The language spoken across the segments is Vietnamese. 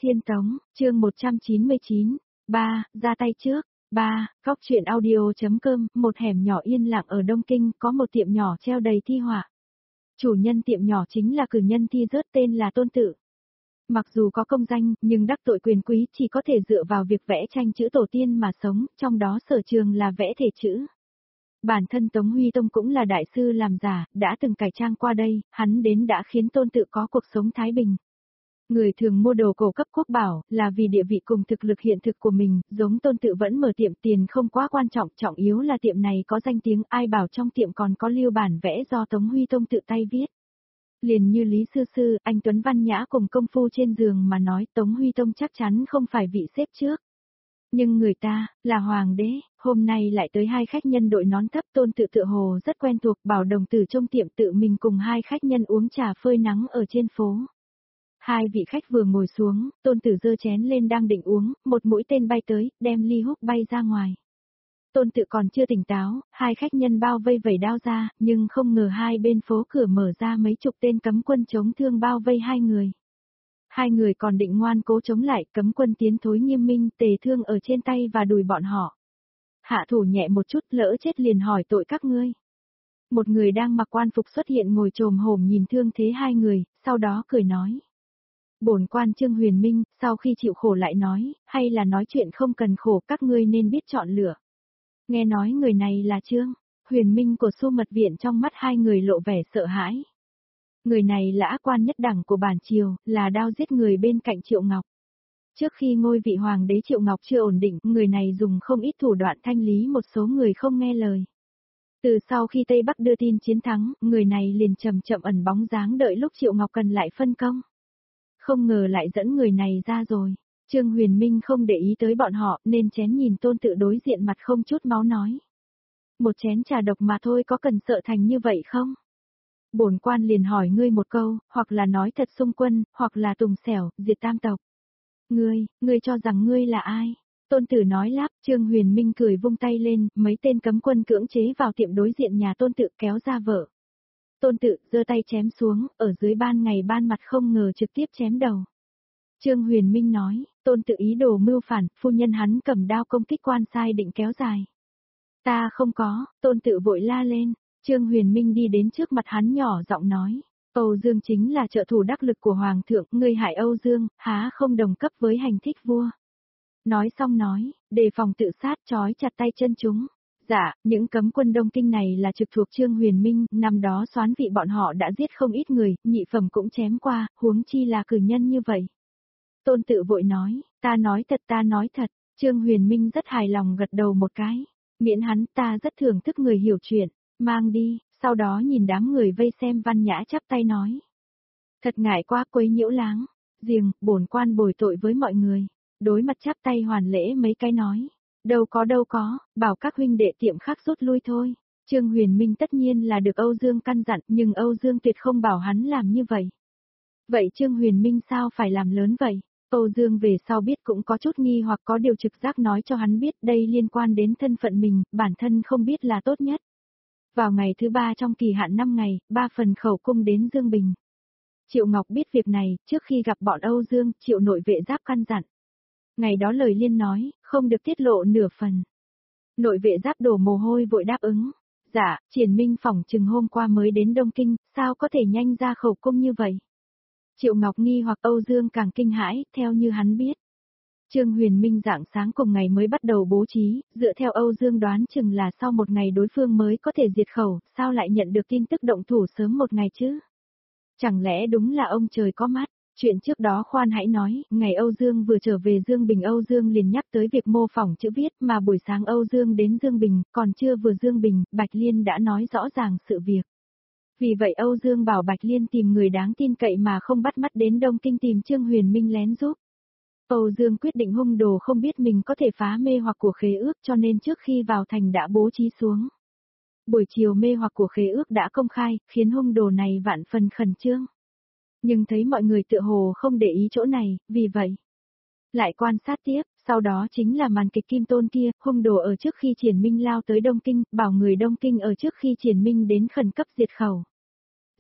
Tiên Tống, chương 199, 3, ra tay trước. 3, Góc truyện audio.com, một hẻm nhỏ yên lặng ở Đông Kinh có một tiệm nhỏ treo đầy thi họa. Chủ nhân tiệm nhỏ chính là cử nhân thi rớt tên là Tôn Tự. Mặc dù có công danh, nhưng đắc tội quyền quý chỉ có thể dựa vào việc vẽ tranh chữ tổ tiên mà sống, trong đó sở trường là vẽ thể chữ. Bản thân Tống Huy Tông cũng là đại sư làm giả, đã từng cải trang qua đây, hắn đến đã khiến Tôn Tự có cuộc sống thái bình. Người thường mua đồ cổ cấp quốc bảo, là vì địa vị cùng thực lực hiện thực của mình, giống Tôn Tự vẫn mở tiệm tiền không quá quan trọng, trọng yếu là tiệm này có danh tiếng, ai bảo trong tiệm còn có lưu bản vẽ do Tống Huy Tông tự tay viết. Liền như Lý Sư Sư, anh Tuấn Văn Nhã cùng công phu trên giường mà nói Tống Huy Tông chắc chắn không phải vị xếp trước. Nhưng người ta, là hoàng đế, hôm nay lại tới hai khách nhân đội nón thấp. Tôn Tự tựa hồ rất quen thuộc, bảo đồng tử trong tiệm tự mình cùng hai khách nhân uống trà phơi nắng ở trên phố. Hai vị khách vừa ngồi xuống, Tôn Tử giơ chén lên đang định uống, một mũi tên bay tới, đem ly húc bay ra ngoài. Tôn Tự còn chưa tỉnh táo, hai khách nhân bao vây vẩy đao ra, nhưng không ngờ hai bên phố cửa mở ra mấy chục tên cấm quân chống thương bao vây hai người. Hai người còn định ngoan cố chống lại, cấm quân tiến thối nghiêm minh, tề thương ở trên tay và đùi bọn họ. Hạ thủ nhẹ một chút, lỡ chết liền hỏi tội các ngươi. Một người đang mặc quan phục xuất hiện ngồi chồm hổm nhìn thương thế hai người, sau đó cười nói. Bổn quan Trương Huyền Minh, sau khi chịu khổ lại nói, hay là nói chuyện không cần khổ, các ngươi nên biết chọn lựa. Nghe nói người này là Trương Huyền Minh của Xu Mật Viện, trong mắt hai người lộ vẻ sợ hãi. Người này là ác quan nhất đẳng của bản triều, là đao giết người bên cạnh Triệu Ngọc. Trước khi ngôi vị hoàng đế Triệu Ngọc chưa ổn định, người này dùng không ít thủ đoạn thanh lý một số người không nghe lời. Từ sau khi Tây Bắc đưa tin chiến thắng, người này liền chậm chậm ẩn bóng dáng đợi lúc Triệu Ngọc cần lại phân công. Không ngờ lại dẫn người này ra rồi. Trương Huyền Minh không để ý tới bọn họ, nên chén nhìn Tôn Tự đối diện mặt không chút máu nói. Một chén trà độc mà thôi, có cần sợ thành như vậy không? Bổn quan liền hỏi ngươi một câu, hoặc là nói thật xung quân, hoặc là tùng xẻo, diệt tam tộc. Ngươi cho rằng ngươi là ai? Tôn Tử nói lắp. Trương Huyền Minh cười vung tay lên, mấy tên cấm quân cưỡng chế vào tiệm đối diện nhà Tôn Tự kéo ra vợ. Tôn Tự giơ tay chém xuống, ở dưới ban ngày ban mặt không ngờ trực tiếp chém đầu. Trương Huyền Minh nói, Tôn Tự ý đồ mưu phản, phu nhân hắn cầm đao công kích quan sai định kéo dài. Ta không có. Tôn Tự vội la lên. Trương Huyền Minh đi đến trước mặt hắn nhỏ giọng nói, Âu Dương chính là trợ thủ đắc lực của Hoàng thượng, ngươi hại Âu Dương, há không đồng cấp với hành thích vua. Nói xong nói, đề phòng tự sát, trói chặt tay chân chúng. Dạ, những cấm quân Đông Kinh này là trực thuộc Trương Huyền Minh, năm đó soán vị bọn họ đã giết không ít người, nhị phẩm cũng chém qua, huống chi là cử nhân như vậy. Tôn Tự vội nói, ta nói thật. Trương Huyền Minh rất hài lòng gật đầu một cái. Miễn hắn, ta rất thưởng thức người hiểu chuyện, mang đi. Sau đó nhìn đám người vây xem, Văn Nhã chắp tay nói. Thật ngại quá, quấy nhiễu láng. Riêng, bổn quan bồi tội với mọi người. Đối mặt chắp tay hoàn lễ mấy cái nói. Đâu có, bảo các huynh đệ tiệm khác rút lui thôi. Trương Huyền Minh tất nhiên là được Âu Dương căn dặn, nhưng Âu Dương tuyệt không bảo hắn làm như vậy. Vậy Trương Huyền Minh sao phải làm lớn vậy? Âu Dương về sau biết cũng có chút nghi hoặc, có điều trực giác nói cho hắn biết đây liên quan đến thân phận mình, bản thân không biết là tốt nhất. Vào ngày thứ 3 trong kỳ hạn 5 ngày, 3 phần khẩu cung đến Dương Bình. Triệu Ngọc biết việc này, trước khi gặp bọn Âu Dương, Triệu nội vệ Giáp căn dặn. Ngày đó lời liên nói, không được tiết lộ nửa phần. Nội vệ Giáp đổ mồ hôi vội đáp ứng. Dạ, Triển Minh phỏng chừng hôm qua mới đến Đông Kinh, sao có thể nhanh ra khẩu cung như vậy? Triệu Ngọc nghi hoặc, Âu Dương càng kinh hãi, theo như hắn biết. Trương Huyền Minh rạng sáng cùng ngày mới bắt đầu bố trí, dựa theo Âu Dương đoán chừng là sau một ngày đối phương mới có thể diệt khẩu, sao lại nhận được tin tức động thủ sớm một ngày chứ? Chẳng lẽ đúng là ông trời có mắt? Chuyện trước đó khoan hãy nói, ngày Âu Dương vừa trở về Dương Bình, Âu Dương liền nhắc tới việc mô phỏng chữ viết, mà buổi sáng Âu Dương đến Dương Bình, còn chưa vừa Dương Bình, Bạch Liên đã nói rõ ràng sự việc. Vì vậy Âu Dương bảo Bạch Liên tìm người đáng tin cậy mà không bắt mắt đến Đông Kinh tìm Trương Huyền Minh lén giúp. Âu Dương quyết định hung đồ không biết mình có thể phá mê hoặc của khế ước, cho nên trước khi vào thành đã bố trí xuống. Buổi chiều mê hoặc của khế ước đã công khai, khiến hung đồ này vạn phần khẩn trương. Nhưng thấy mọi người tựa hồ không để ý chỗ này, vì vậy lại quan sát tiếp, sau đó chính là màn kịch Kim Tôn kia, hung đồ ở trước khi Triển Minh lao tới Đông Kinh, bảo người Đông Kinh ở trước khi Triển Minh đến khẩn cấp diệt khẩu.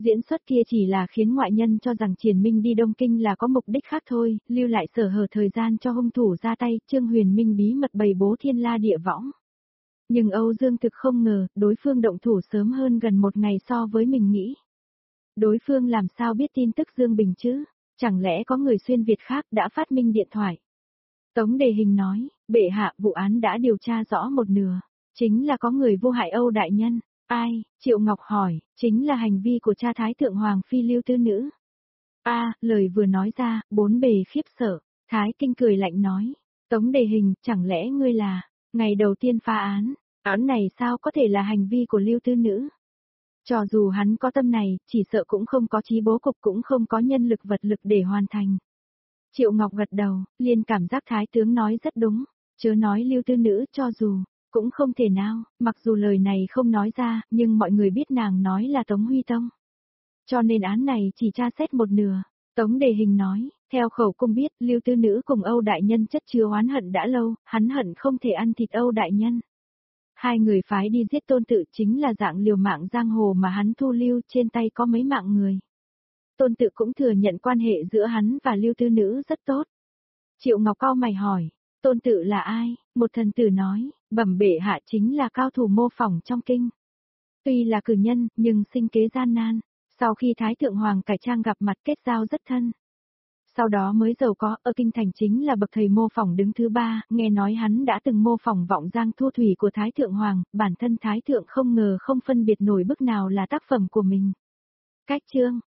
Diễn xuất kia chỉ là khiến ngoại nhân cho rằng Triển Minh đi Đông Kinh là có mục đích khác thôi, lưu lại sở hở thời gian cho hung thủ ra tay, Trương Huyền Minh bí mật bày bố thiên la địa võng. Nhưng Âu Dương thực không ngờ, đối phương động thủ sớm hơn gần một ngày so với mình nghĩ. Đối phương làm sao biết tin tức Dương Bình chứ? Chẳng lẽ có người xuyên Việt khác đã phát minh điện thoại? Tống Đề Hình nói, bệ hạ vụ án đã điều tra rõ một nửa. Chính là có người vô hại Âu đại nhân. Ai? Triệu Ngọc hỏi, chính là hành vi của cha Thái Thượng Hoàng Phi Lưu Tư Nữ. Lời vừa nói ra, bốn bề khiếp sợ. Thái Kinh cười lạnh nói, Tống Đề Hình, chẳng lẽ ngươi là, ngày đầu tiên phá án, án này sao có thể là hành vi của Lưu Tư Nữ? Cho dù hắn có tâm này, chỉ sợ cũng không có trí bố cục cũng không có nhân lực vật lực để hoàn thành. Triệu Ngọc gật đầu, liền cảm giác Thái tướng nói rất đúng, chớ nói Lưu Tư Nữ cho dù, cũng không thể nào, mặc dù lời này không nói ra, nhưng mọi người biết nàng nói là Tống Huy Tông. Cho nên án này chỉ tra xét một nửa. Tống Đề Hình nói, theo khẩu cung biết, Lưu Tư Nữ cùng Âu đại nhân chất chứa oán hận đã lâu, hắn hận không thể ăn thịt Âu đại nhân. Hai người phái đi giết Tôn Tự chính là dạng liều mạng giang hồ mà hắn thu lưu, trên tay có mấy mạng người. Tôn Tự cũng thừa nhận quan hệ giữa hắn và Lưu Tư Nữ rất tốt. Triệu Ngọc cau mày hỏi, Tôn Tự là ai? Một thần tử nói, bẩm bệ hạ chính là cao thủ mô phỏng trong kinh. Tuy là cử nhân, nhưng sinh kế gian nan. Sau khi Thái Thượng Hoàng cải trang gặp mặt kết giao rất thân. Sau đó mới giàu có, ở kinh thành chính là bậc thầy mô phỏng đứng thứ ba, nghe nói hắn đã từng mô phỏng vọng giang thu thủy của Thái Thượng Hoàng, bản thân Thái Thượng không ngờ không phân biệt nổi bức nào là tác phẩm của mình. Cách chương